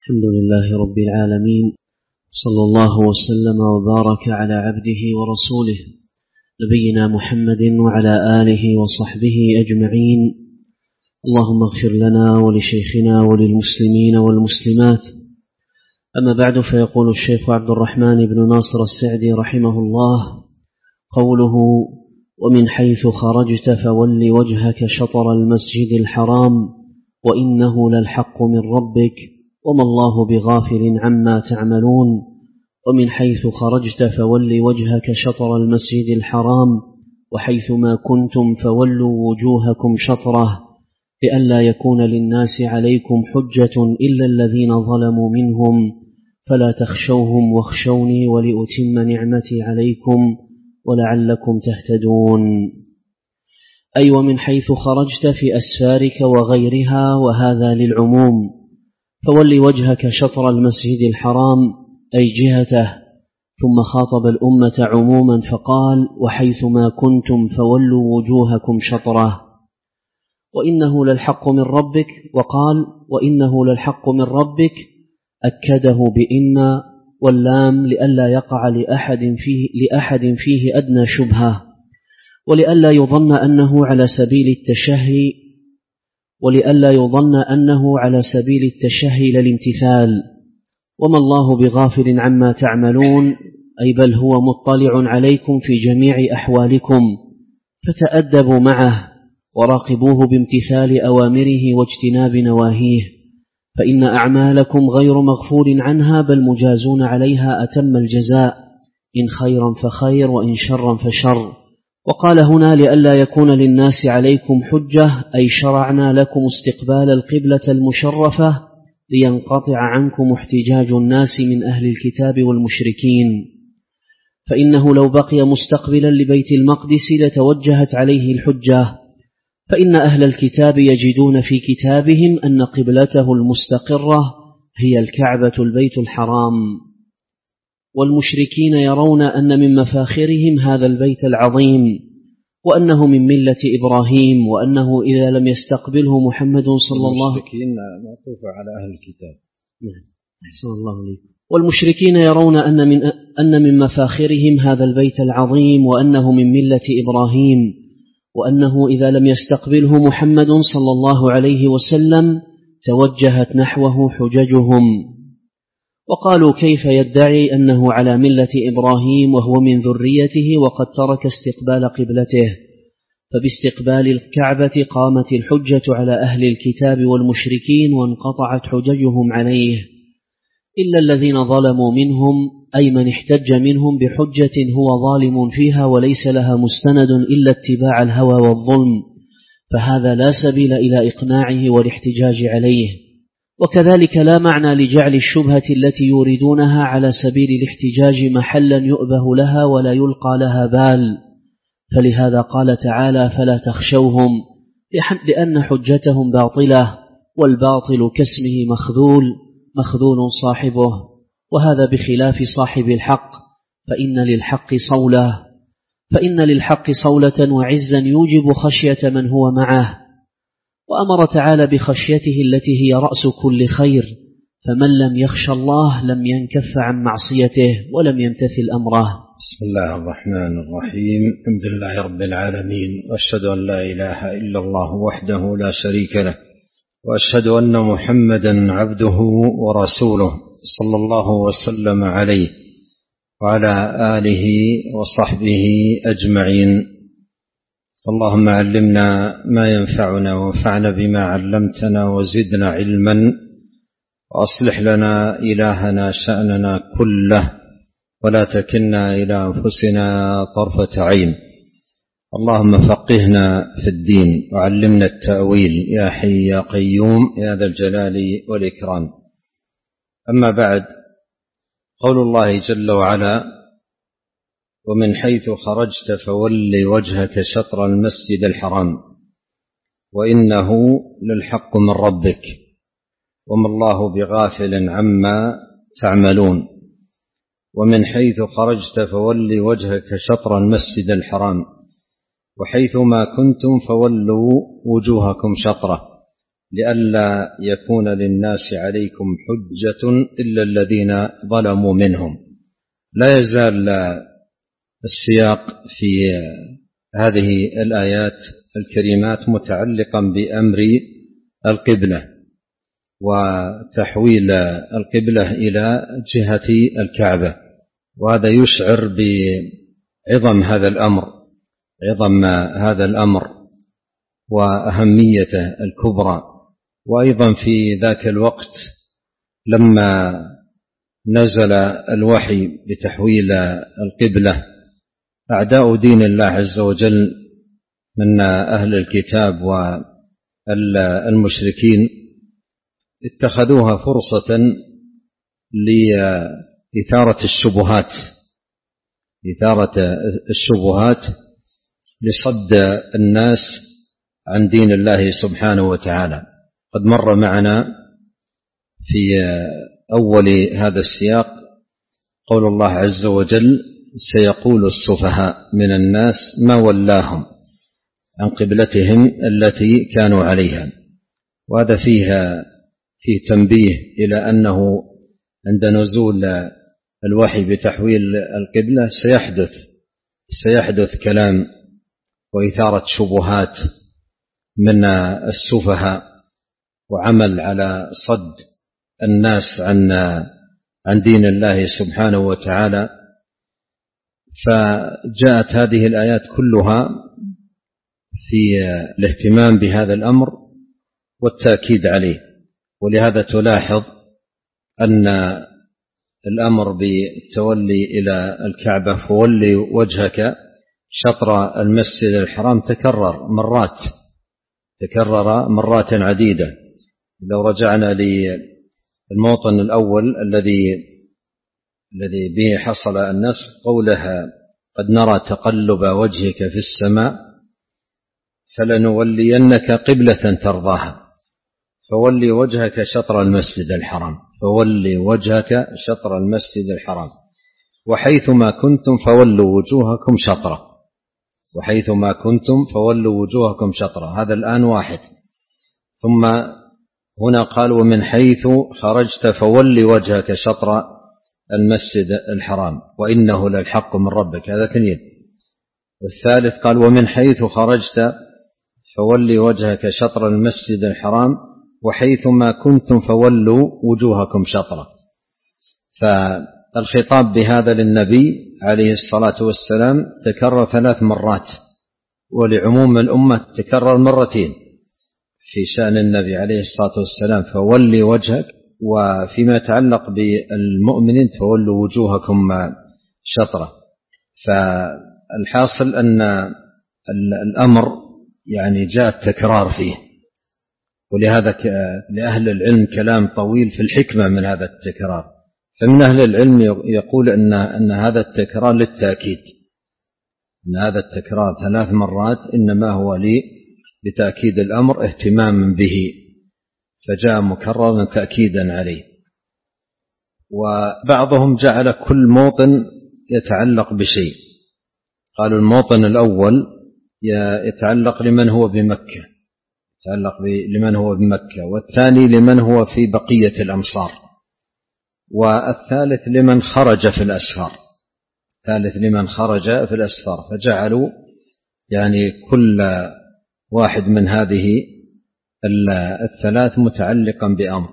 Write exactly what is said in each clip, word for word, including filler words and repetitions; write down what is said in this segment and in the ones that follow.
الحمد لله رب العالمين، صلى الله وسلم وبارك على عبده ورسوله نبينا محمد وعلى آله وصحبه أجمعين. اللهم اغفر لنا ولشيخنا وللمسلمين والمسلمات. أما بعد، فيقول الشيخ عبد الرحمن بن ناصر السعدي رحمه الله: قوله: ومن حيث خرجت فول وجهك شطر المسجد الحرام وإنه للحق من ربك وما الله بغافل عما تعملون. ومن حيث خرجت فول وجهك شطر المسجد الحرام وحيثما كنتم فولوا وجوهكم شطره لئلا يكون للناس عليكم حجة إلا الذين ظلموا منهم فلا تخشوهم واخشوني ولأتم نعمتي عليكم ولعلكم تهتدون. أي ومن حيث خرجت في أسفارك وغيرها، وهذا للعموم، فول وجهك شطر المسجد الحرام أي جهته، ثم خاطب الأمة عموما فقال: وحيثما كنتم فولوا وجوهكم شطره. وإنه للحق من ربك، وقال: وإنه للحق من ربك، أكده بإن واللام لئلا يقع لأحد فيه, لأحد فيه أدنى شبهة، ولئلا يظن أنه على سبيل التشهي ولئلا يظن أنه على سبيل التشهي للامتثال. وما الله بغافل عما تعملون، أي بل هو مطلع عليكم في جميع أحوالكم، فتأدبوا معه وراقبوه بامتثال أوامره واجتناب نواهيه، فإن أعمالكم غير مغفور عنها بل مجازون عليها أتم الجزاء، إن خيرا فخير وإن شرا فشر. وقال هنا: لئلا يكون للناس عليكم حجة، أي شرعنا لكم استقبال القبلة المشرفة لينقطع عنكم احتجاج الناس من أهل الكتاب والمشركين، فإنه لو بقي مستقبلا لبيت المقدس لتوجهت عليه الحجة، فإن أهل الكتاب يجدون في كتابهم أن قبلته المستقرة هي الكعبة البيت الحرام، والمشركين يرون أن من مفاخرهم هذا البيت العظيم، وأنه من ملة إبراهيم، وأنه إذا لم يستقبله محمد صلى الله عليه وسلم معطوف على أهل الكتاب. أحسن الله عليكم. والمشركين يرون أن من أن من مفاخرهم هذا البيت العظيم، وأنه من ملة إبراهيم، وأنه إذا لم يستقبله محمد صلى الله عليه وسلم توجهت نحوه حججهم. وقالوا: كيف يدعي أنه على ملة إبراهيم وهو من ذريته وقد ترك استقبال قبلته؟ فباستقبال الكعبة قامت الحجة على أهل الكتاب والمشركين وانقطعت حججهم عليه، إلا الذين ظلموا منهم، أي من احتج منهم بحجة هو ظالم فيها وليس لها مستند إلا اتباع الهوى والظلم، فهذا لا سبيل إلى إقناعه والاحتجاج عليه. وكذلك لا معنى لجعل الشبهة التي يريدونها على سبيل الاحتجاج محلا يؤبه لها ولا يلقى لها بال، فلهذا قال تعالى: فلا تخشوهم، لأن حجتهم باطلة، والباطل كاسمه مخذول مخذول صاحبه، وهذا بخلاف صاحب الحق، فإن للحق صولة فإن للحق صولة وعزا يوجب خشية من هو معه. وأمر تعالى بخشيته التي هي رأس كل خير، فمن لم يخش الله لم ينكف عن معصيته ولم يمتثل أمره. بسم الله الرحمن الرحيم. الحمد لله رب العالمين، وأشهد أن لا إله إلا الله وحده لا شريك له، وأشهد أن محمدا عبده ورسوله صلى الله وسلم عليه وعلى آله وصحبه أجمعين. اللهم علمنا ما ينفعنا وانفعنا بما علمتنا وزدنا علما، وأصلح لنا إلهنا شأننا كله، ولا تكلنا إلى أنفسنا طرفة عين. اللهم فقهنا في الدين وعلمنا التأويل يا حي يا قيوم يا ذا الجلال والإكرام. أما بعد، قول الله جل وعلا: ومن حيث خرجت فول وجهك شطر المسجد الحرام وإنه للحق من ربك وما الله بغافل عما تعملون. ومن حيث خرجت فول وجهك شطر المسجد الحرام وحيثما كنتم فولوا وجوهكم شطره لئلا يكون للناس عليكم حجة إلا الذين ظلموا منهم. لا يزال السياق في هذه الآيات الكريمات متعلقا بأمر القبلة وتحويل القبلة إلى جهة الكعبة، وهذا يشعر بعظم هذا الأمر عظم هذا الأمر وأهميته الكبرى. وأيضا في ذاك الوقت لما نزل الوحي بتحويل القبلة، أعداء دين الله عز وجل من أهل الكتاب والمشركين اتخذوها فرصة لإثارة الشبهات إثارة الشبهات لصد الناس عن دين الله سبحانه وتعالى. قد مر معنا في أول هذا السياق قول الله عز وجل: سيقول السفهاء من الناس ما ولاهم عن قبلتهم التي كانوا عليها. وهذا فيها فيه تنبيه إلى أنه عند نزول الوحي بتحويل القبلة سيحدث سيحدث كلام وإثارة شبهات من السفهاء وعمل على صد الناس عن عن دين الله سبحانه وتعالى. فجاءت هذه الآيات كلها في الاهتمام بهذا الأمر والتأكيد عليه. ولهذا تلاحظ أن الأمر بالتولي إلى الكعبة فولي وجهك شطر المسجد الحرام تكرر مرات تكرر مرات عديدة. لو رجعنا للموطن الأول الذي الذي به حصل النسخ قولها: قد نرى تقلب وجهك في السماء فلنولينك قبلة ترضاها فولي وجهك شطر المسجد الحرام فولي وجهك شطر المسجد الحرام وحيثما كنتم فولوا وجوهكم شطره وحيثما كنتم فولوا وجوهكم شطره. هذا الآن واحد. ثم هنا قال: ومن حيث خرجت فولي وجهك شطر المسجد الحرام وإنه للحق من ربك. هذا اثنين. والثالث قال: ومن حيث خرجت فولي وجهك شطر المسجد الحرام وحيثما كنتم فولوا وجوهكم شطره. فالخطاب بهذا للنبي عليه الصلاة والسلام تكرر ثلاث مرات، ولعموم الأمة تكرر مرتين في شأن النبي عليه الصلاة والسلام: فولي وجهك، وفيما يتعلق بالمؤمنين فولوا وجوهكم شطره. فالحاصل أن الأمر يعني جاء التكرار فيه، ولهذا لأهل العلم كلام طويل في الحكمة من هذا التكرار. فمن أهل العلم يقول أن أن هذا التكرار للتأكيد، أن هذا التكرار ثلاث مرات إنما هو لتأكيد الأمر اهتماما به، فجاء مكررا تأكيدا عليه. وبعضهم جعل كل موطن يتعلق بشيء. قالوا الموطن الأول يتعلق لمن هو بمكة يتعلق لمن هو بمكة والثاني لمن هو في بقية الأمصار، والثالث لمن خرج في الأسفار ثالث لمن خرج في الأسفار فجعلوا يعني كل واحد من هذه الثلاث متعلقا بأمر.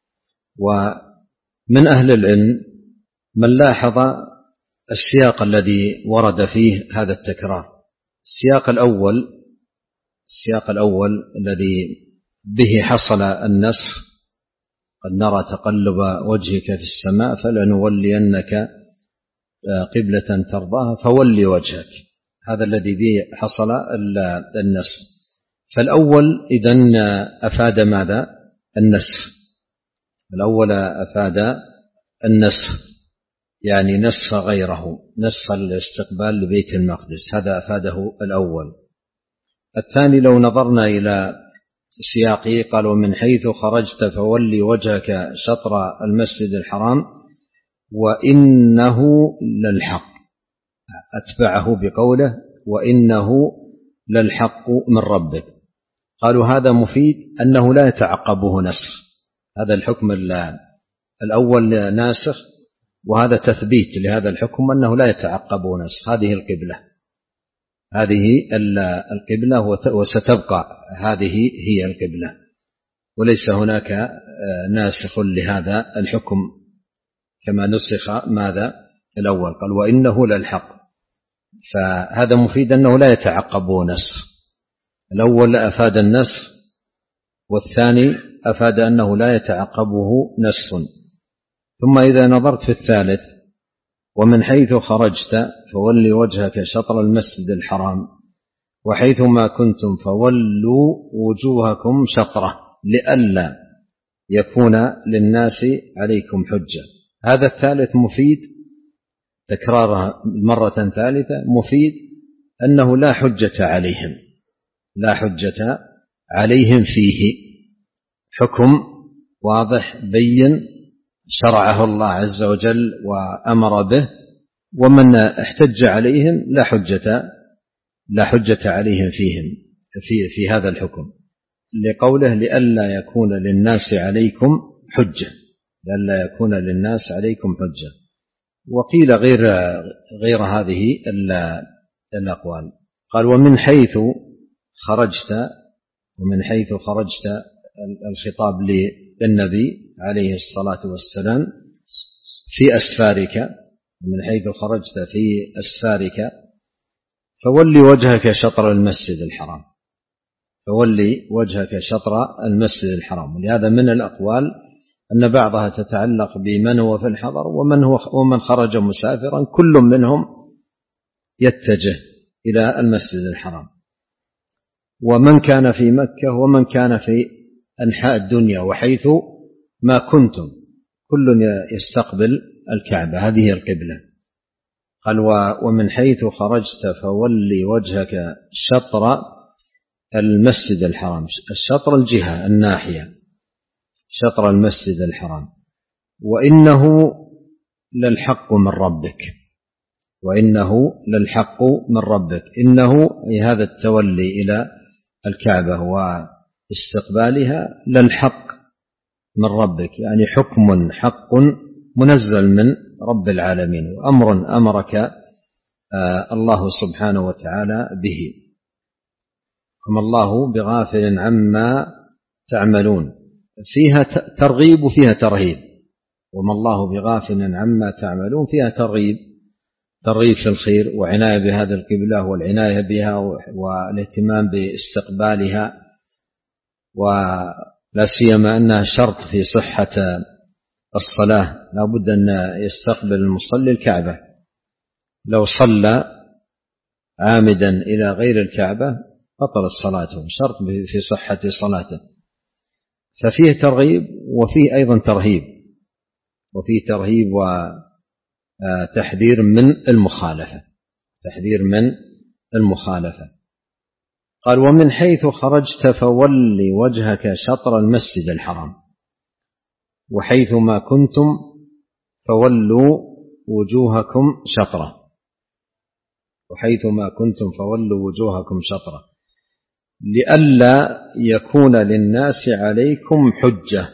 ومن أهل العلم من لاحظ السياق الذي ورد فيه هذا التكرار. السياق الأول السياق الأول الذي به حصل النسخ: قد نرى تقلب وجهك في السماء فلنولينك قبلة ترضاها فولي وجهك. هذا الذي به حصل النسخ. فالأول إذن أفاد ماذا؟ النسخ. الأول أفاد النسخ، يعني نسخ غيره، نسخ الاستقبال لبيت المقدس، هذا أفاده الأول. الثاني لو نظرنا إلى سياقه قال: ومن حيث خرجت فولي وجهك شطر المسجد الحرام وإنه للحق، أتبعه بقوله: وإنه للحق من ربك. قالوا هذا مفيد أنه لا يتعقبه نسخ، هذا الحكم الأول ناسخ، وهذا تثبيت لهذا الحكم أنه لا يتعقبه نسخ. هذه القبلة هذه القبلة وستبقى هذه هي القبلة، وليس هناك ناسخ لهذا الحكم كما نسخ ماذا الأول. قال وإنه للحق، فهذا مفيد أنه لا يتعقبه نسخ. الأول أفاد النسخ، والثاني أفاد أنه لا يتعقبه نسخ. ثم إذا نظرت في الثالث ومن حيث خرجت فولي وجهك شطر المسجد الحرام وحيثما كنتم فولوا وجوهكم شطره لئلا يكون للناس عليكم حجة. هذا الثالث مفيد، تكرارها مرة ثالثة مفيد أنه لا حجة عليهم، لا حجة عليهم فيه، حكم واضح بين شرعه الله عز وجل وأمر به، ومن احتج عليهم لا حجة لا حجة عليهم فيهم في في هذا الحكم، لقوله لئلا يكون للناس عليكم حجة، لئلا يكون للناس عليكم حجة. وقيل غير غير هذه الأقوال. قال ومن حيث خرجت، ومن حيث خرجت الخطاب للنبي عليه الصلاة والسلام في أسفارك، ومن حيث خرجت في أسفارك فولي وجهك شطر المسجد الحرام، فولي وجهك شطر المسجد الحرام. ولهذا من الأقوال أن بعضها تتعلق بمن هو في الحضر ومن هو ومن خرج مسافرا، كل منهم يتجه إلى المسجد الحرام، ومن كان في مكة ومن كان في أنحاء الدنيا وحيث ما كنتم كل يستقبل الكعبة، هذه القبلة. قال ومن حيث خرجت فولي وجهك شطر المسجد الحرام، الشطر الجهة الناحية، شطر المسجد الحرام، وإنه للحق من ربك، وإنه للحق من ربك. إنه هذا التولي إلى الكعبة واستقبالها للحق من ربك، يعني حكم حق منزل من رب العالمين، وأمر أمرك الله سبحانه وتعالى به، وما الله بغافل عما تعملون. فيها ترغيب وفيها ترهيب، وما الله بغافل عما تعملون فيها ترغيب، ترغيب في الخير وعناية بهذه القبلة والعناية بها والاهتمام باستقبالها، ولا سيما أنها شرط في صحة الصلاة، لا بد أن يستقبل المصلي الكعبة. لو صلى عامدا إلى غير الكعبة بطلت صلاته، شرط في صحة صلاته. ففيه ترغيب وفيه أيضا ترهيب، وفيه ترهيب وتحذير من المخالفة، تحذير من المخالفة. قال ومن حيث خرجت فولي وجهك شطر المسجد الحرام وحيثما كنتم فولوا وجوهكم شطره، وحيثما كنتم فولوا وجوهكم شطره لئلا يكون للناس عليكم حجة،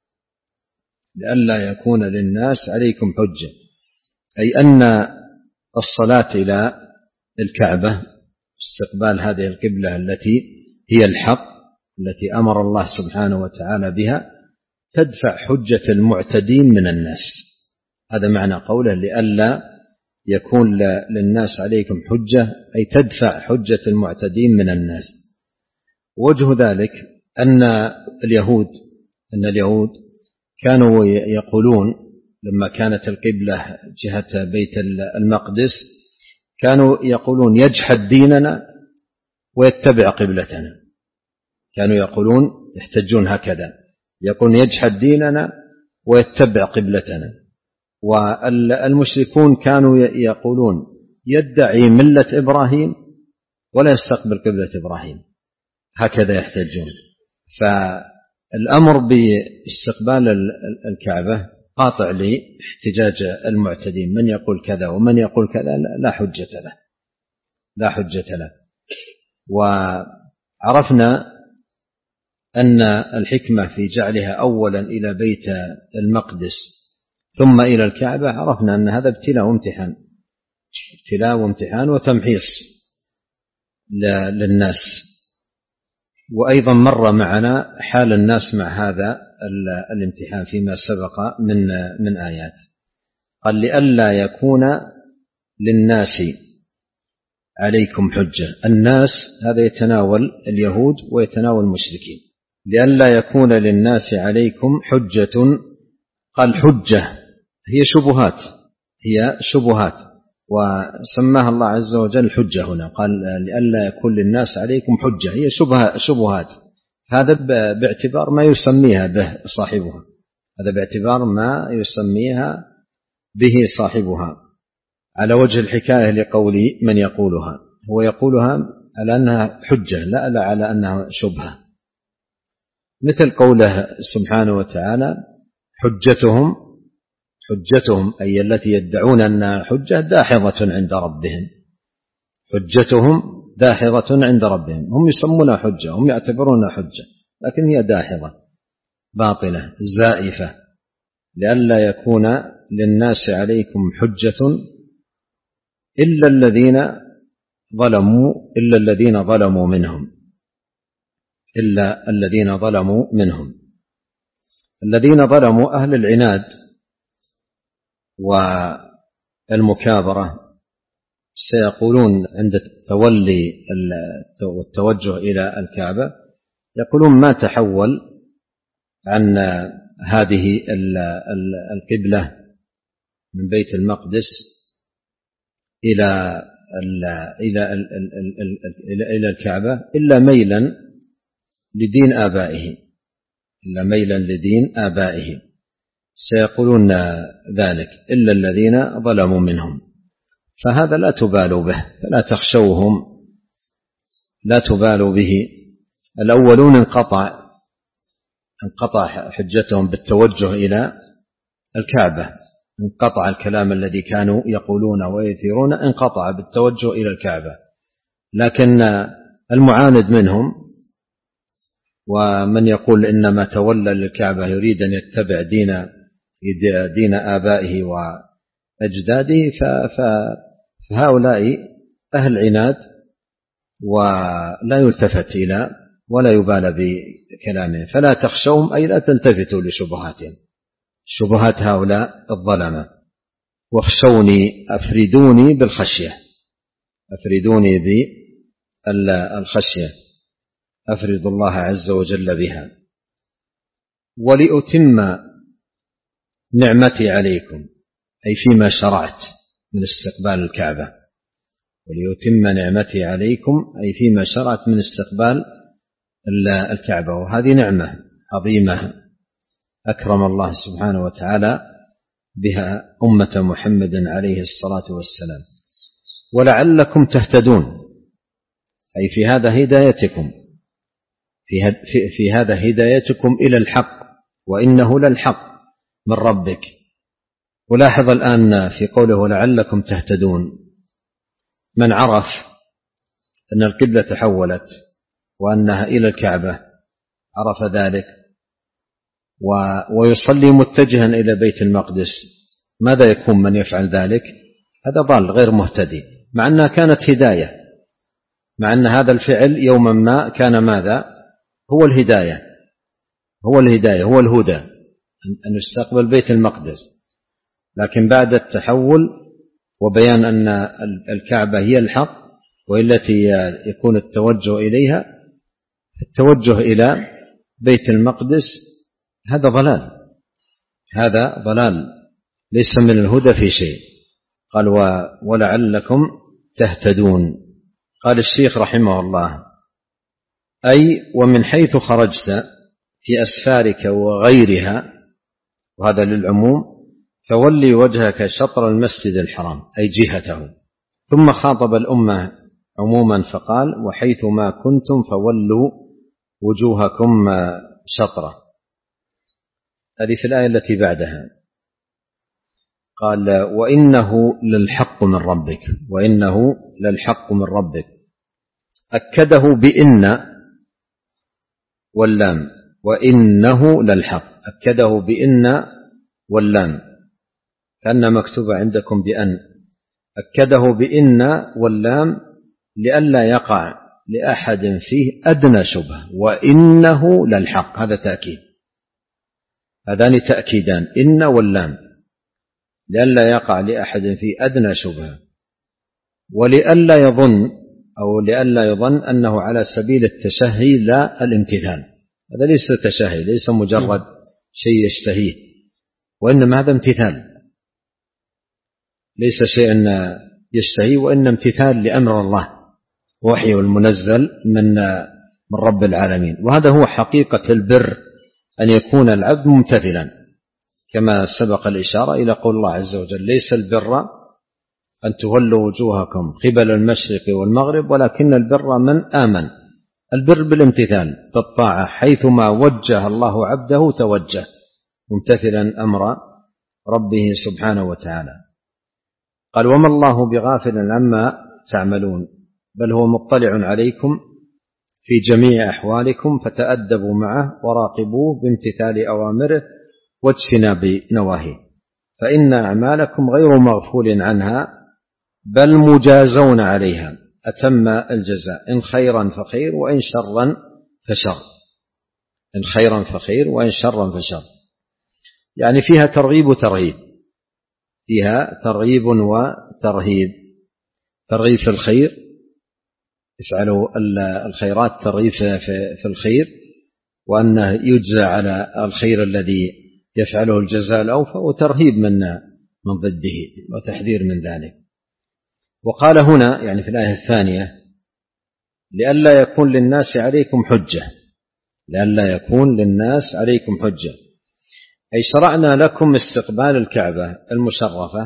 لئلا يكون للناس عليكم حجة، أي أن الصلاة إلى الكعبة استقبال هذه القبلة التي هي الحق التي أمر الله سبحانه وتعالى بها تدفع حجة المعتدين من الناس. هذا معنى قوله لئلا يكون للناس عليكم حجة، أي تدفع حجة المعتدين من الناس. وجه ذلك أن اليهود أن اليهود كانوا يقولون لما كانت القبلة جهة بيت المقدس كانوا يقولون يجحد ديننا ويتبع قبلتنا، كانوا يقولون يحتجون هكذا، يقولون يجحد ديننا ويتبع قبلتنا. والمشركون كانوا يقولون يدعي ملة إبراهيم ولا يستقبل قبلة إبراهيم، هكذا يحتجون. فالأمر باستقبال الكعبة قاطع لاحتجاج المعتدين، من يقول كذا ومن يقول كذا لا حجة له، لا حجة له. وعرفنا أن الحكمة في جعلها أولا إلى بيت المقدس ثم إلى الكعبة، عرفنا أن هذا ابتلاء وامتحان، ابتلاء وامتحان وتمحيص للناس. وأيضا مر معنا حال الناس مع هذا الامتحان فيما سبق من من آيات. قال لئلا يكون للناس عليكم حجة. الناس هذا يتناول اليهود ويتناول المشركين. لئلا يكون للناس عليكم حجة. قال حجة هي شبهات، هي شبهات، وسماها الله عز وجل حجة هنا. قال لئلا يكون للناس عليكم حجة هي شبهات، هذا باعتبار ما يسميها به صاحبها، هذا باعتبار ما يسميها به صاحبها، على وجه الحكاية لقول من يقولها، هو يقولها على أنها حجة لا لا على أنها شبهة، مثل قوله سبحانه وتعالى حجتهم حجتهم أي التي يدعون أنها حجة داحضة عند ربهم، حجتهم داحضة عند ربهم، هم يسمونها حجة، هم يعتبرونها حجة، لكن هي داحضة باطلة زائفة. لئلا يكون للناس عليكم حجة إلا الذين ظلموا إلا الذين ظلموا منهم إلا الذين ظلموا منهم الذين ظلموا أهل العناد والمكابرة سيقولون عند التولي والتوجه إلى الكعبة، يقولون ما تحول عن هذه القبلة من بيت المقدس إلى إلى إلى الكعبة إلا ميلا لدين آبائه إلا ميلا لدين آبائه سيقولون ذلك إلا الذين ظلموا منهم. فهذا لا تبالوا به، فلا تخشوهم، لا تبالوا به. الأولون انقطع انقطع حجتهم بالتوجه إلى الكعبة، انقطع الكلام الذي كانوا يقولون ويثيرون، انقطع بالتوجه إلى الكعبة. لكن المعاند منهم ومن يقول إنما تولى للكعبة يريد أن يتبع دين دين آبائه وأجداده، فهؤلاء أهل عناد ولا يلتفت إلى ولا يبال بكلامهم. فلا تخشوهم أي لا تلتفتوا لشبهاتهم، شبهات هؤلاء الظلمة. واخشوني أفردوني بالخشية، أفردوني بالخشية، أفرد الله عز وجل بها. ولأتم نعمتي عليكم أي فيما شرعت من استقبال الكعبة، وليتم نعمتي عليكم أي فيما شرعت من استقبال الكعبة. وهذه نعمة عظيمة أكرم الله سبحانه وتعالى بها أمة محمد عليه الصلاة والسلام. ولعلكم تهتدون أي في هذا هدايتكم، في, في هذا هدايتكم إلى الحق، وإنه للحق من ربك. ولاحظ الآن في قوله ولعلكم تهتدون، من عرف أن القبلة تحولت وأنها إلى الكعبة عرف ذلك ويصلي متجها إلى بيت المقدس، ماذا يكون من يفعل ذلك؟ هذا ضال غير مهتدي، مع أنها كانت هداية، مع أن هذا الفعل يوما ما كان ماذا؟ هو الهداية، هو الهداية هو الهدى أن يستقبل بيت المقدس. لكن بعد التحول وبيان أن الكعبة هي الحق والتي يكون التوجه إليها، التوجه إلى بيت المقدس هذا ضلال، هذا ضلال ليس من الهدى في شيء. قال ولعلكم تهتدون. قال الشيخ رحمه الله أي ومن حيث خرجت في أسفارك وغيرها، وهذا للعموم، فولي وجهك شطر المسجد الحرام أي جهته. ثم خاطب الأمة عموما فقال وحيث ما كنتم فولوا وجوهكم شطرة. هذه في الآية التي بعدها قال وإنه للحق من ربك، وإنه للحق من ربك، أكده بإن واللام، وإنه للحق، أكده بإن واللام، كأن مكتوب عندكم بأن، أكده بإن واللام لئلا يقع لأحد فيه أدنى شبهة، وإنه للحق، هذا تأكيد، هذان تأكيدان، إن واللام، لئلا يقع لأحد فيه أدنى شبهة، ولئلا يظن أو لئلا يظن أنه على سبيل التشهي لا الامتثال، هذا ليس تشهي، ليس مجرد شيء يشتهيه، وإنما هذا امتثال، ليس شيئا يشتهيه، وإن امتثال لأمر الله، وحي المنزل من من رب العالمين. وهذا هو حقيقة البر، أن يكون العبد ممتثلا، كما سبق الإشارة إلى قول الله عز وجل: ليس البر أن تولوا وجوهكم قبل المشرق والمغرب ولكن البر من آمن. البر بالامتثال، بالطاعة، حيثما وجه الله عبده توجه، ممتثلا أمر ربه سبحانه وتعالى. قال: وما الله بغافل عما تعملون، بل هو مطلع عليكم في جميع أحوالكم، فتأدبوا معه وراقبوه بامتثال أوامره واجتناب نواهيه، فإن أعمالكم غير مغفول عنها بل مجازون عليها أتم الجزاء، إن خيرا فخير وإن شرا فشر، إن خيرا فخير وإن شرا فشر، يعني فيها ترغيب وترهيب، فيها ترغيب وترهيب، ترغيب في الخير، افعلوا الخيرات، ترغيب في الخير، وأنه يجزى على الخير الذي يفعله الجزاء الأوفى، وترهيب من من ضده وتحذير من ذلك. وقال هنا يعني في الآية الثانية: لئلا يكون للناس عليكم حجة، لئلا يكون للناس عليكم حجة، أي شرعنا لكم استقبال الكعبة المشرفة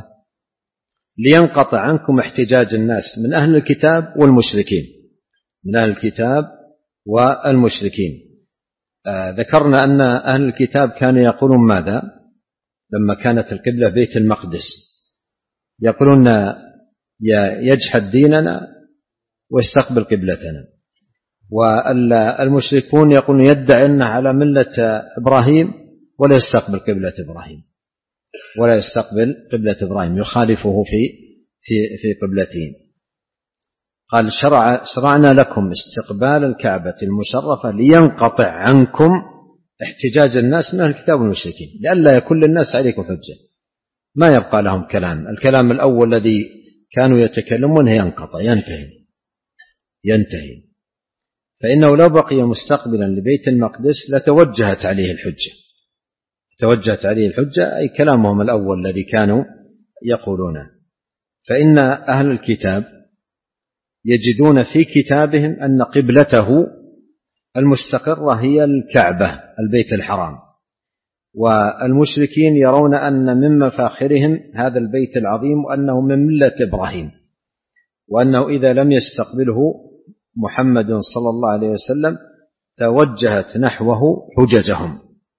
لينقطع عنكم احتجاج الناس من أهل الكتاب والمشركين، من أهل الكتاب والمشركين. آه ذكرنا أن أهل الكتاب كانوا يقولون ماذا لما كانت القبلة بيت المقدس؟ يقولون يجحد ديننا ويستقبل قبلتنا، والمشركون يقولون يدعي أنه على ملة إبراهيم ولا يستقبل قبلة إبراهيم، ولا يستقبل قبلة إبراهيم، يخالفه في في في قبلته. قال: شرع شرعنا لكم استقبال الكعبة المشرفة لينقطع عنكم احتجاج الناس من الكتاب والمشركين، لئلا يكون للناس عليكم حجة، ما يبقى لهم كلام، الكلام الأول الذي كانوا يتكلمون ينقطع، ينتهي ينتهي فإنه لو بقي مستقبلا لبيت المقدس لتوجهت عليه الحجة، توجهت عليه الحجة، أي كلامهم الأول الذي كانوا يقولونه. فإن أهل الكتاب يجدون في كتابهم أن قبلته المستقرة هي الكعبة البيت الحرام، والمشركين يرون أن من مفاخرهم هذا البيت العظيم وأنه من ملة إبراهيم، وأنه إذا لم يستقبله محمد صلى الله عليه وسلم توجهت نحوه حججهم،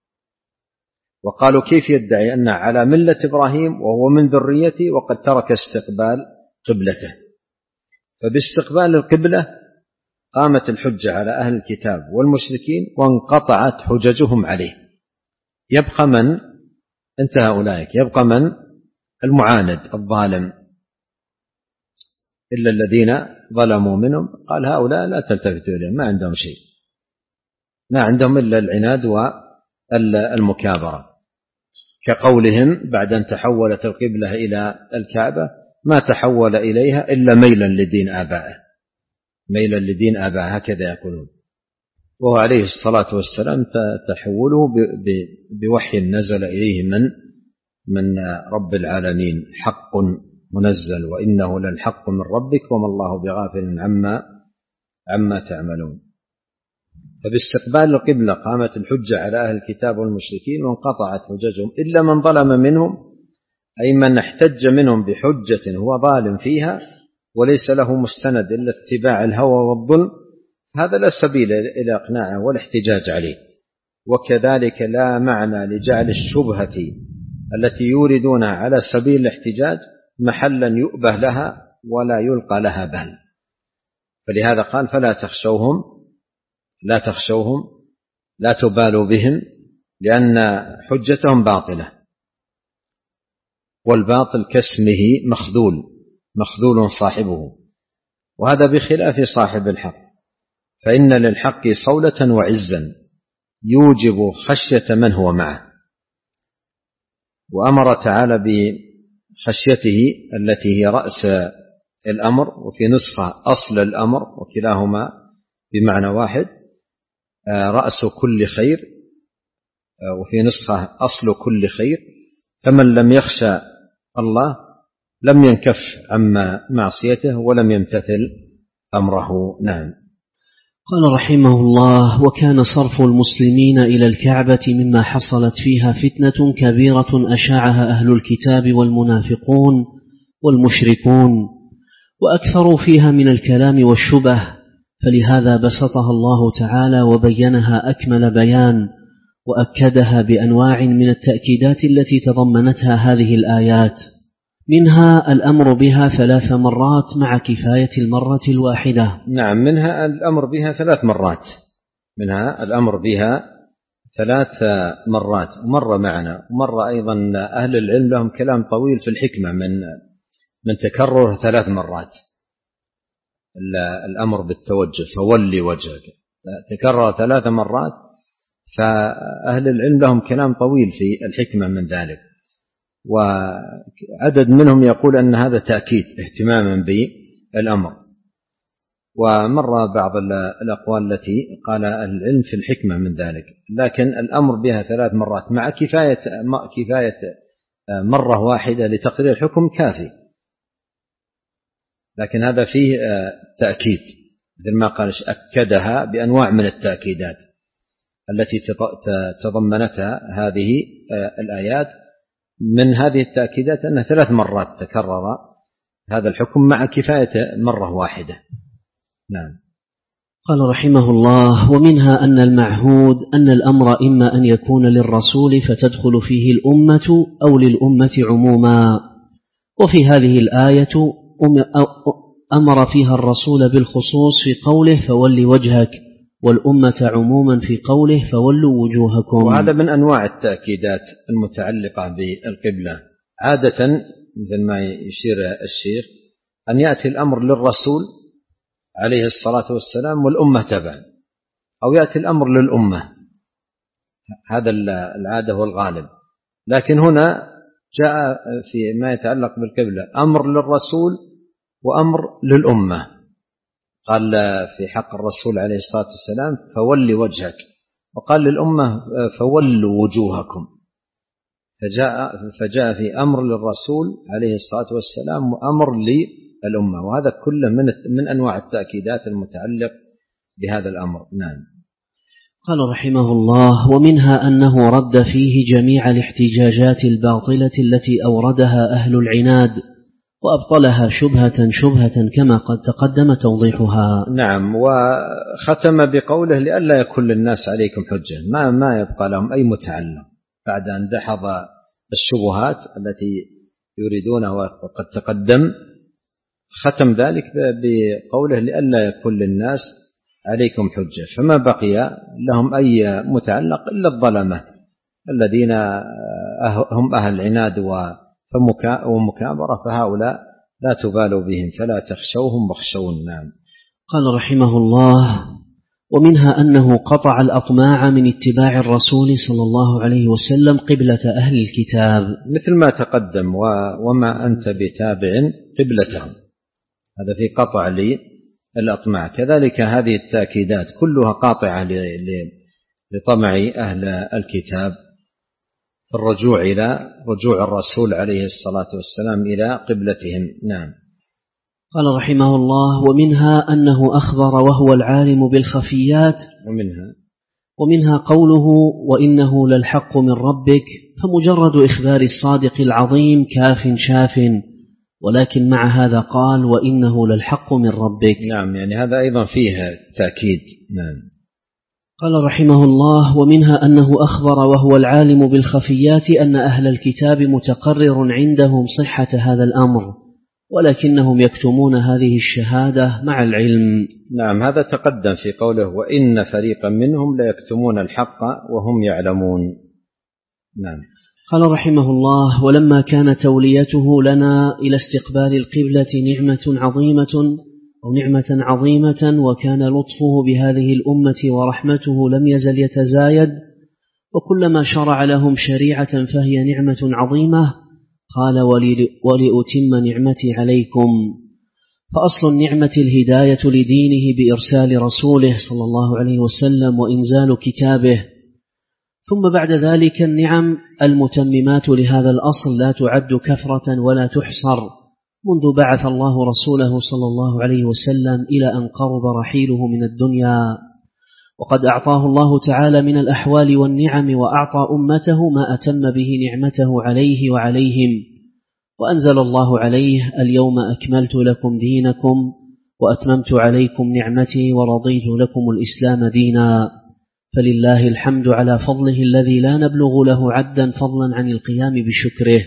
وقالوا: كيف يدعي أنه على ملة إبراهيم وهو من ذريته وقد ترك استقبال قبلته؟ فباستقبال القبلة قامت الحجة على أهل الكتاب والمشركين وانقطعت حججهم عليه. يبقى من انتهى أولئك، يبقى من المعاند الظالم، إلا الذين ظلموا منهم. قال: هؤلاء لا تلتفتوا إليهم، ما عندهم شيء، ما عندهم إلا العناد والمكابرة، كقولهم بعد أن تحولت القبلة إلى الكعبة: ما تحول إليها إلا ميلا لدين آبائه، ميلا لدين آبائه، هكذا يقولون. وهو عليه الصلاة والسلام تحوله بوحي نزل إليه من من رب العالمين، حق منزل، وإنه للحق من ربك وما الله بغافل عما عما تعملون. فباستقبال القبلة قامت الحجة على أهل الكتاب والمشركين وانقطعت حججهم، إلا من ظلم منهم، أي من احتج منهم بحجة هو ظالم فيها وليس له مستند إلا اتباع الهوى والظلم، هذا لا سبيل إلى إقناعه والاحتجاج عليه. وكذلك لا معنى لجعل الشبهة التي يوردونها على سبيل الاحتجاج محلا يؤبه لها ولا يلقى لها بال. فلهذا قال: فلا تخشوهم لا تخشوهم لا تبالوا بهم لأن حجتهم باطلة، والباطل كاسمه مخذول مخذول صاحبه، وهذا بخلاف صاحب الحق، فإن للحق صولة وعزا يوجب خشية من هو معه. وأمر تعالى بخشيته التي هي رأس الأمر، وفي نسخة أصل الأمر، وكلاهما بمعنى واحد، رأس كل خير، وفي نسخة أصل كل خير. فمن لم يخشى الله لم ينكف عما معصيته ولم يمتثل أمره. نعم. قال رحمه الله: وكان صرف المسلمين إلى الكعبة مما حصلت فيها فتنة كبيرة أشاعها أهل الكتاب والمنافقون والمشركون، وأكثروا فيها من الكلام والشبه، فلهذا بسطها الله تعالى وبينها أكمل بيان، وأكدها بأنواع من التأكيدات التي تضمنتها هذه الآيات، منها الأمر بها ثلاث مرات مع كفاية المرة الواحدة. نعم، منها الأمر بها ثلاث مرات منها الأمر بها ثلاث مرات ومر معنا، ومر أيضا أهل العلم لهم كلام طويل في الحكمة من من تكرر ثلاث مرات. الأمر بالتوجه فولي وجهك تكرر ثلاث مرات، فأهل العلم لهم كلام طويل في الحكمة من ذلك، وعدد منهم يقول أن هذا تأكيد اهتماما بالأمر، ومر بعض الأقوال التي قال أهل العلم في الحكمة من ذلك، لكن الأمر بها ثلاث مرات مع كفاية كفاية مرة واحدة لتقرير الحكم كافي، لكن هذا فيه تأكيد مثل ما قال أكدها بأنواع من التأكيدات التي تضمنتها هذه الآيات. من هذه التأكيدات أنها ثلاث مرات تكرر هذا الحكم مع كفاية مرة واحدة. نعم. قال رحمه الله: ومنها أن المعهود أن الأمر إما أن يكون للرسول فتدخل فيه الأمة أو للأمة عموما، وفي هذه الآية أمر فيها الرسول بالخصوص في قوله فول وجهك، والأمة عموما في قوله فولوا وجوهكم. وهذا من أنواع التأكيدات المتعلقة بالقبلة. عادة مثل ما يشير الشيخ أن يأتي الأمر للرسول عليه الصلاة والسلام والأمة تبع، أو يأتي الأمر للأمة، هذا العادة والغالب، لكن هنا جاء في ما يتعلق بالقبلة أمر للرسول وأمر للأمة. قال في حق الرسول عليه الصلاة والسلام فولي وجهك، وقال للأمة فولوا وجوهكم، فجاء, فجاء في أمر للرسول عليه الصلاة والسلام وأمر للأمة، وهذا كله من, من أنواع التأكيدات المتعلق بهذا الأمر. نعم. قال رحمه الله: ومنها أنه رد فيه جميع الاحتجاجات الباطلة التي أوردها أهل العناد، وأبطلها شبهة شبهة كما قد تقدم توضيحها. نعم. وختم بقوله لئلا يكون للناس عليكم حجة، ما, ما يبقى لهم أي متعلق بعد أن دحض الشبهات التي يريدونها وقد تقدم، ختم ذلك بقوله لئلا يكون للناس عليكم حجة، فما بقي لهم أي متعلق إلا الظلمة الذين هم أهل العناد ومكابرة، فهؤلاء لا تبالوا بهم فلا تخشوهم واخشون. نعم. قال رحمه الله: ومنها أنه قطع الأطماع من اتباع الرسول صلى الله عليه وسلم قبلة أهل الكتاب، مثل ما تقدم وما أنت بتابع قبلتهم، هذا في قطع للأطماع. كذلك هذه التأكيدات كلها قاطعة لطمع أهل الكتاب في الرجوع إلى رجوع الرسول عليه الصلاة والسلام إلى قبلتهم. نعم. قال رحمه الله: ومنها أنه أخبر وهو العالم بالخفيات، ومنها ومنها قوله وإنه للحق من ربك، فمجرد إخبار الصادق العظيم كاف شاف، ولكن مع هذا قال وإنه للحق من ربك. نعم، يعني هذا أيضا فيه تأكيد. نعم. قال رحمه الله: ومنها أنه أخبر وهو العالم بالخفيات أن أهل الكتاب متقرر عندهم صحة هذا الأمر، ولكنهم يكتمون هذه الشهادة مع العلم. نعم، هذا تقدم في قوله وإن فريقا منهم ليكتمون الحق وهم يعلمون. نعم. قال رحمه الله: ولما كان توليته لنا إلى استقبال القبلة نعمة عظيمة أو نعمة عظيمة وكان لطفه بهذه الأمة ورحمته لم يزل يتزايد، وكلما شرع لهم شريعة فهي نعمة عظيمة، قال: ولأتم نعمتي عليكم. فأصل النعمة الهداية لدينه بإرسال رسوله صلى الله عليه وسلم وإنزال كتابه، ثم بعد ذلك النعم المتممات لهذا الأصل لا تعد كثرة ولا تحصر منذ بعث الله رسوله صلى الله عليه وسلم إلى أن قرب رحيله من الدنيا. وقد أعطاه الله تعالى من الأحوال والنعم، وأعطى أمته ما أتم به نعمته عليه وعليهم، وأنزل الله عليه: اليوم أكملت لكم دينكم وأتممت عليكم نعمتي ورضيت لكم الإسلام دينا. فلله الحمد على فضله الذي لا نبلغ له عدا، فضلا عن القيام بشكره.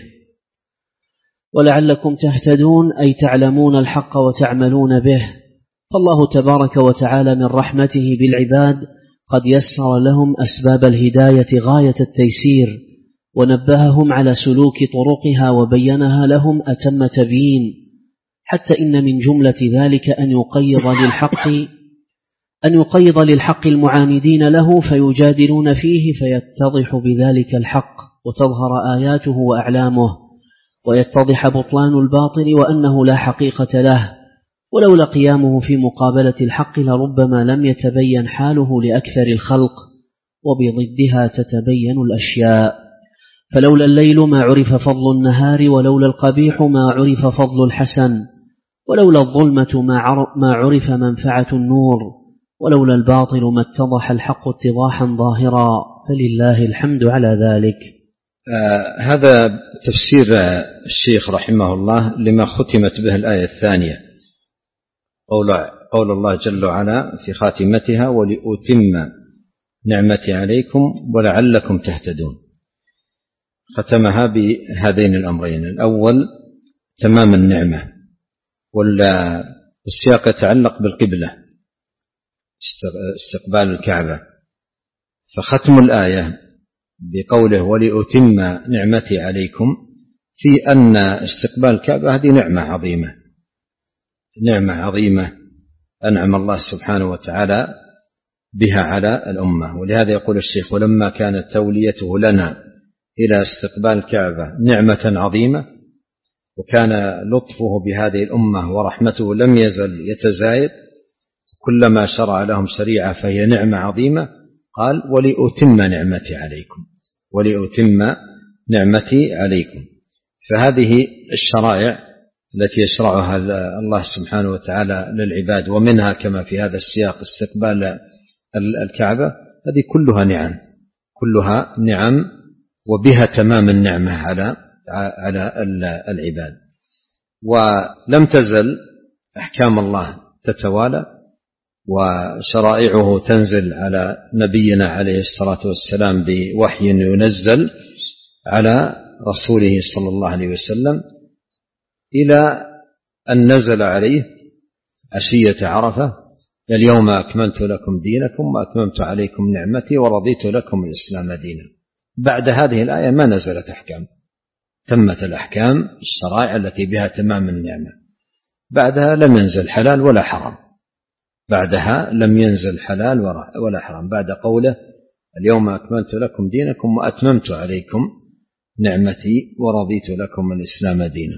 ولعلكم تهتدون أي تعلمون الحق وتعملون به. فالله تبارك وتعالى من رحمته بالعباد قد يسر لهم أسباب الهداية غاية التيسير، ونبههم على سلوك طرقها وبينها لهم أتم تبيين، حتى إن من جملة ذلك أن يقيض للحق أن يقيض للحق المعاندين له فيجادلون فيه، فيتضح بذلك الحق وتظهر آياته وأعلامه، ويتضح بطلان الباطل وأنه لا حقيقة له. ولولا قيامه في مقابلة الحق لربما لم يتبين حاله لأكثر الخلق، وبضدها تتبين الأشياء. فلولا الليل ما عرف فضل النهار، ولولا القبيح ما عرف فضل الحسن، ولولا الظلمة ما عرف منفعة النور، ولولا الباطل ما اتضح الحق اتضاحا ظاهرا، فلله الحمد على ذلك. آه هذا تفسير الشيخ رحمه الله لما ختمت به الآية الثانية، قول, قول الله جل وعلا في خاتمتها: ولأتم نعمتي عليكم ولعلكم تهتدون. ختمها بهذين الأمرين: الأول تمام النعمة، والسياق يتعلق بالقبلة، استقبال الكعبة، فختم الآية بقوله ولأتم نعمتي عليكم في أن استقبال الكعبة هذه نعمة عظيمة، نعمة عظيمة أنعم الله سبحانه وتعالى بها على الأمة. ولهذا يقول الشيخ: ولما كانت توليته لنا إلى استقبال الكعبة نعمة عظيمة، وكان لطفه بهذه الأمة ورحمته لم يزل يتزايد، كلما شرع لهم شريعة فهي نعمة عظيمة، قال: ولأتم نعمتي عليكم، ولأتم نعمتي عليكم. فهذه الشرائع التي يشرعها الله سبحانه وتعالى للعباد، ومنها كما في هذا السياق استقبال الكعبة، هذه كلها نعم، كلها نعم، وبها تمام النعمة على على العباد. ولم تزل أحكام الله تتوالى وشرائعه تنزل على نبينا عليه الصلاة والسلام بوحي ينزل على رسوله صلى الله عليه وسلم، إلى أن نزل عليه عشية عرفة: اليوم أكملت لكم دينكم وأتممت عليكم نعمتي ورضيت لكم الإسلام دينا. بعد هذه الآية ما نزلت أحكام، تمت الأحكام الشرائع التي بها تمام النعمة. بعدها لم ينزل حلال ولا حرام، بعدها لم ينزل حلال ولا حرام، بعد قوله: اليوم أكملت لكم دينكم وأتممت عليكم نعمتي ورضيت لكم الإسلام دينا.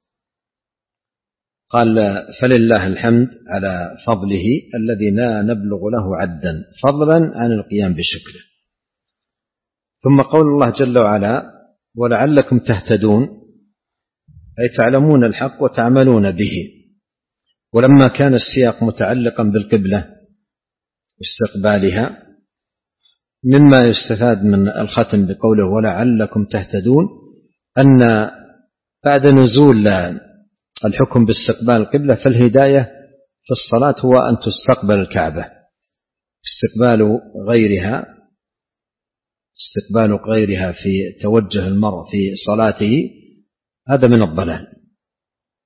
قال: فلله الحمد على فضله الذي لا نبلغ له عدا، فضلا عن القيام بشكره. ثم قول الله جل وعلا: ولعلكم تهتدون، أي تعلمون الحق وتعملون به. ولما كان السياق متعلقا بالقبلة واستقبالها، مما يستفاد من الختم بقوله ولعلكم تهتدون أن بعد نزول الحكم باستقبال القبلة فالهداية في الصلاة هو أن تستقبل الكعبة. استقبال غيرها استقبال غيرها في توجه المرء في صلاته هذا من الضلال،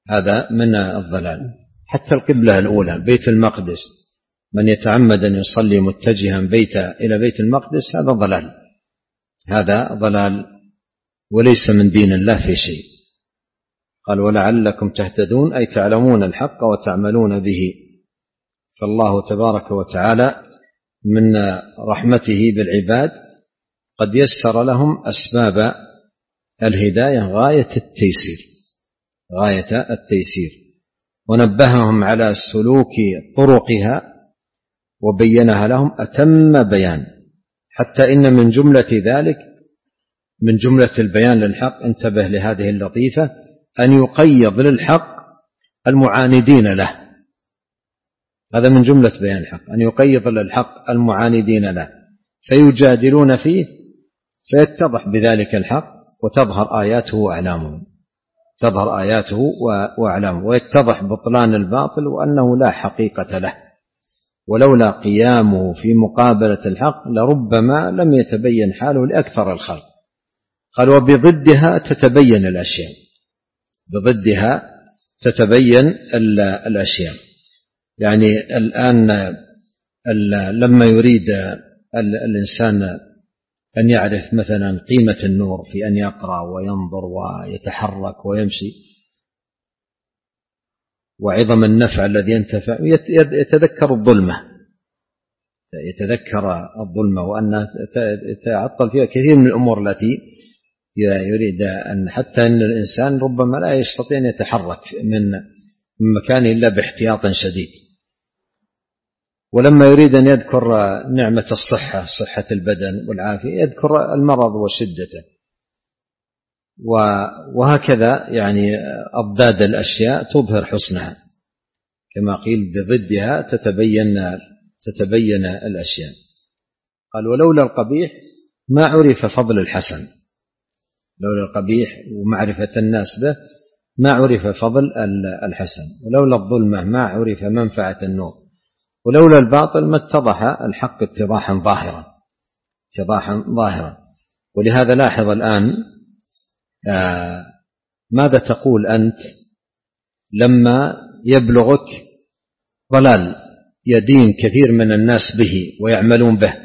هذا من الضلال. حتى القبلة الأولى بيت المقدس، من يتعمد أن يصلي متجها بيته إلى بيت المقدس هذا ضلال، هذا ضلال وليس من دين الله في شيء. قال ولعلكم تهتدون أي تعلمون الحق وتعملون به. فالله تبارك وتعالى من رحمته بالعباد قد يسر لهم أسباب الهداية غاية التيسير، غاية التيسير، ونبههم على سلوك طرقها وبينها لهم أتم بيان، حتى إن من جملة ذلك، من جملة البيان للحق، انتبه لهذه اللطيفة، أن يقيض للحق المعاندين له. هذا من جملة بيان الحق، أن يقيض للحق المعاندين له فيجادلون فيه، فيتضح بذلك الحق وتظهر آياته وأعلامه، تظهر آياته وأعلامه، ويتضح بطلان الباطل وأنه لا حقيقة له، ولولا قيامه في مقابلة الحق لربما لم يتبين حاله لأكثر الخلق. قال وبضدها تتبين الأشياء، بضدها تتبين الأشياء. يعني الآن لما يريد الإنسان أن يعرف مثلا قيمة النور في أن يقرأ وينظر ويتحرك ويمشي، وعظم النفع الذي ينتفع، يتذكر الظلمة، يتذكر الظلمة وأن يتعطل فيها كثير من الأمور التي يريد أن، حتى أن الإنسان ربما لا يستطيع أن يتحرك من مكانه إلا باحتياط شديد. ولما يريد أن يذكر نعمة الصحة، صحة البدن والعافية، يذكر المرض وشدته. وهكذا يعني أضداد الأشياء تظهر حسنها، كما قيل بضدها تتبين تتبين الأشياء. قال ولولا القبيح ما عرف فضل الحسن، لولا القبيح ومعرفة الناس به ما عرف فضل الحسن، ولولا الظلمة ما عرف منفعة النور، ولولا الباطل ما اتضح الحق اتضاحا ظاهرا، اتضاحا ظاهرا. ولهذا لاحظ الآن آه ماذا تقول أنت لما يبلغك ضلال يدين كثير من الناس به ويعملون به،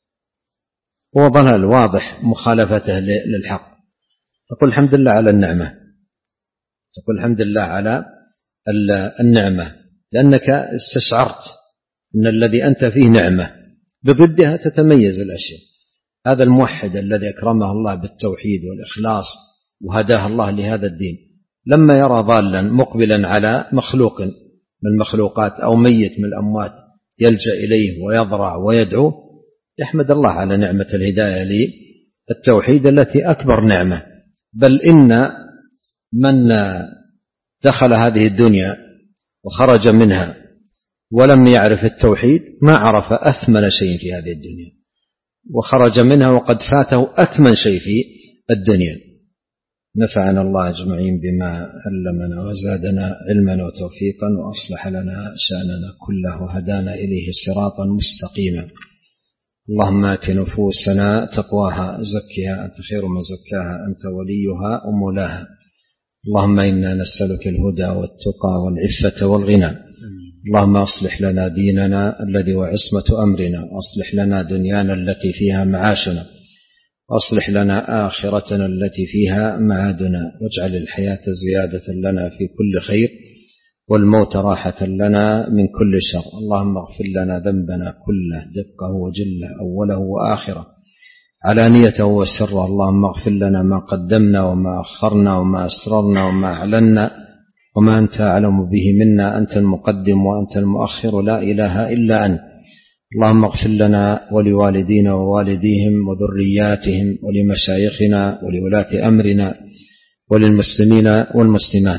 هو ضلال واضح مخالفته للحق، تقول الحمد لله على النعمة، تقول الحمد لله على النعمة، لأنك استشعرت أن الذي أنت فيه نعمة، بضدها تتميز الأشياء. هذا الموحد الذي أكرمه الله بالتوحيد والإخلاص وهداه الله لهذا الدين، لما يرى ضالا مقبلا على مخلوق من المخلوقات أو ميت من الأموات يلجأ إليه ويضرع ويدعو، يحمد الله على نعمة الهداية للتوحيد التي أكبر نعمة. بل إن من دخل هذه الدنيا وخرج منها ولم يعرف التوحيد ما عرف أثمن شيء في هذه الدنيا، وخرج منها وقد فاته أثمن شيء في الدنيا. نفعنا الله أجمعين بما علمنا وزادنا علما وتوفيقا، وأصلح لنا شأننا كله وهدانا إليه صراطا مستقيما. اللهم آت نفوسنا تقواها زكها أنت خير من زكاها أنت وليها ومولاها. اللهم إنا نسألك الهدى والتقى والعفة والغنى. اللهم أصلح لنا ديننا الذي وعصمة أمرنا، وأصلح لنا دنيانا التي فيها معاشنا، وأصلح لنا آخرتنا التي فيها معادنا، واجعل الحياة زيادة لنا في كل خير، والموت راحة لنا من كل شر. اللهم اغفر لنا ذنبنا كله دقه وجله أوله وآخره علانيته وسره. اللهم اغفر لنا ما قدمنا وما أخرنا وما أسررنا وما أعلنا وما أنت أعلم به منا، أنت المقدم وأنت المؤخر لا إله إلا أنت. اللهم اغفر لنا ولوالدينا ووالديهم وذرياتهم ولمشايخنا ولولاة أمرنا وللمسلمين والمسلمات.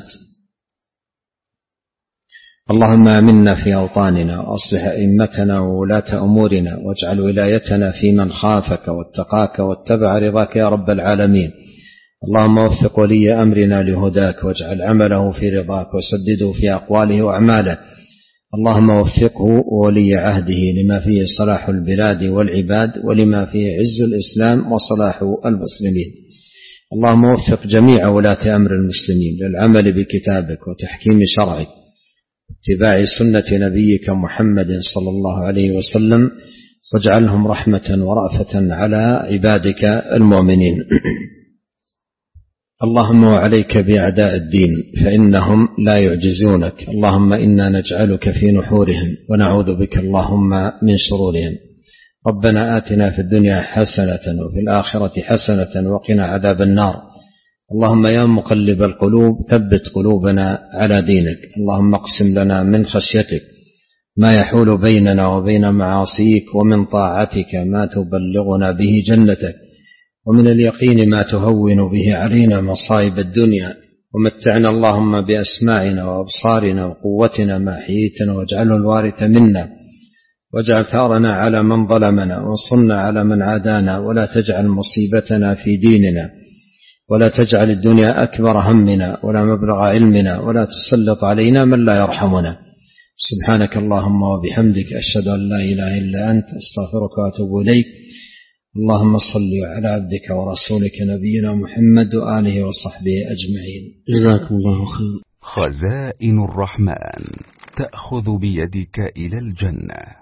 اللهم آمنا في أوطاننا، وأصلح أئمتنا وولاة أمورنا، واجعل ولايتنا في من خافك واتقاك واتبع رضاك يا رب العالمين. اللهم وفق ولي أمرنا لهداك، واجعل عمله في رضاك، وسدده في أقواله وأعماله. اللهم وفقه وولي عهده لما فيه صلاح البلاد والعباد، ولما فيه عز الإسلام وصلاح المسلمين. اللهم وفق جميع ولاة أمر المسلمين للعمل بكتابك وتحكيم شرعك اتباع سنة نبيك محمد صلى الله عليه وسلم، واجعلهم رحمة ورأفة على عبادك المؤمنين. اللهم وعليك بأعداء الدين فإنهم لا يعجزونك، اللهم إنا نجعلك في نحورهم ونعوذ بك اللهم من شرورهم. ربنا آتنا في الدنيا حسنة وفي الآخرة حسنة وقنا عذاب النار. اللهم يا مقلب القلوب ثبت قلوبنا على دينك. اللهم اقسم لنا من خشيتك ما يحول بيننا وبين معاصيك، ومن طاعتك ما تبلغنا به جنتك، ومن اليقين ما تهون به علينا مصائب الدنيا، ومتعنا اللهم بأسماعنا وأبصارنا وقوتنا ما حييتنا، واجعله الوارث منا، واجعل ثارنا على من ظلمنا، وانصرنا على من عادانا، ولا تجعل مصيبتنا في ديننا، ولا تجعل الدنيا أكبر همنا ولا مبلغ علمنا، ولا تسلط علينا من لا يرحمنا. سبحانك اللهم وبحمدك، أشهد أن لا إله إلا أنت، أستغفرك وأتوب إليك. اللهم صل على عبدك ورسولك نبينا محمد وآله وصحبه أجمعين. جزاكم الله خير. خزائن الرحمن تأخذ بيدك إلى الجنة.